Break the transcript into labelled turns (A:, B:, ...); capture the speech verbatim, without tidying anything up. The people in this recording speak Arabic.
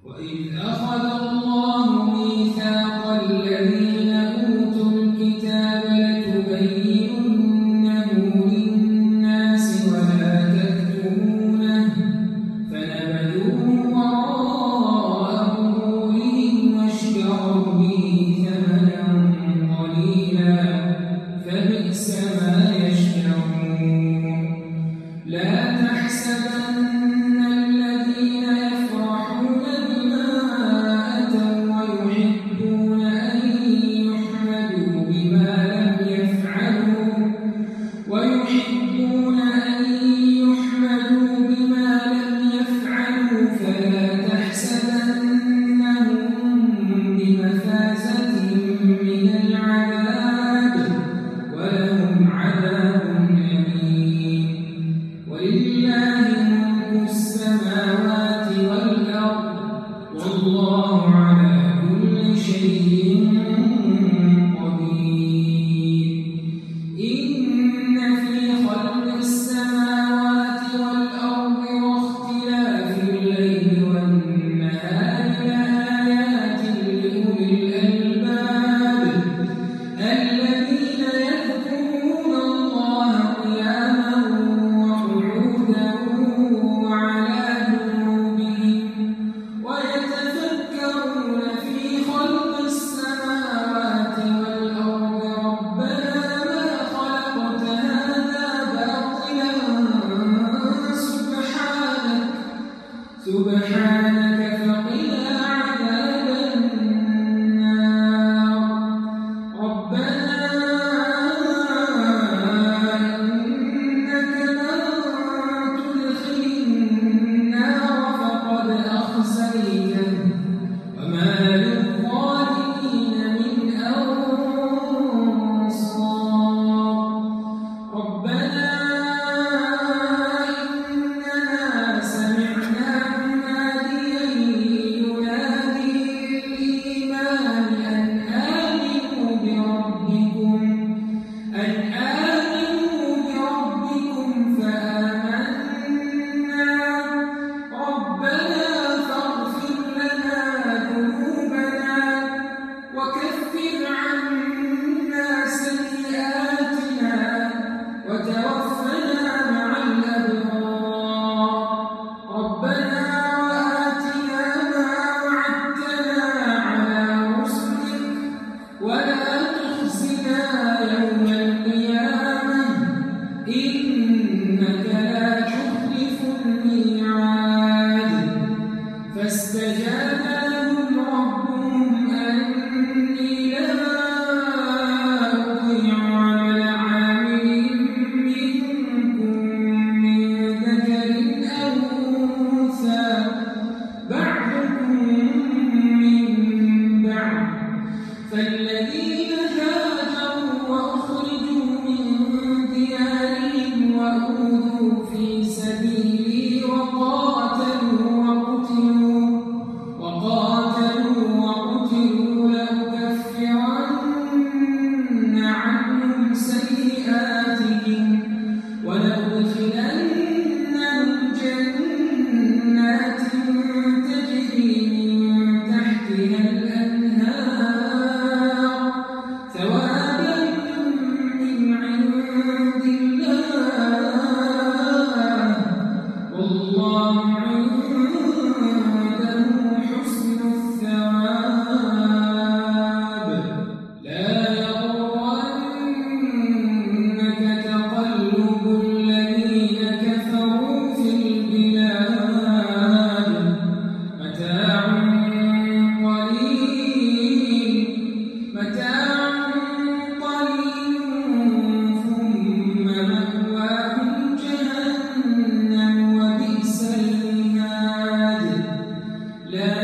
A: وإذ أخذ الله ميثاق الذين أوتوا الكتاب لتبيننه للناس ولا تكتمونه فنبذوه وراء ظهورهم واشتروا به ثمنا قليلا فبئس ما يشترون. لا تحسبن الذين يفرحون بما أتوا ويحبون أن يحمدوا بما لم يفعلوا ويحبون أن يحمدوا بما لم يفعلوا فلا تحسبنهم بمفازة من العذاب ولهم عذاب أليم. ولله ملك السماوات والأرض والله على كل شيء قدير. إن في خلق السماوات والأرض واختلاف الليل والنهار لآيات لأولي الألباب الذين يذكرون الله قياما وقعودا وعلى جنوبهم ويتفكرون في خلق السماوات والأرض ربنا ما خلقت هذا باطلا سبحانك سبحانك فقنا عذاب النار. ربنا إنك من تدخل النار فقد أخزيته وما للظالمين من أنصار. ربنا إننا سمعنا مناديا ينادي للإيمان أن آمنوا بربكم أن آمنوا بربكم فآمنا. ربنا فاغفر لنا ذنوبنا وكفر عنا سيئاتنا وتوفنا مع الأبرار. ربنا وآتنا ما وعدتنا على رسلك ولا تخزنا يوم القيامة إنك لا تخلف الميعاد. فاستجاب لهم ربهم أني لا أضيع عمل عامل منكم من ذكر أو أنثى بعضكم من بعض فالذين هاجروا وأخرجوا من ديارهم وأوذوا في سبيلي وقاتلوا وقتلوا وقاتلوا وقتلوا لأكفرن عنهم سيئاتهم ولأدخلنهم جنات تجري من تحتها الأنهار ثوابا من عند الله والله عنده حسن الثواب. لا يغرنك تقلب الذين كفروا في البلاد متاع قليل متاع قليل ثم مأواهم جهنم وبئس المهاد. لا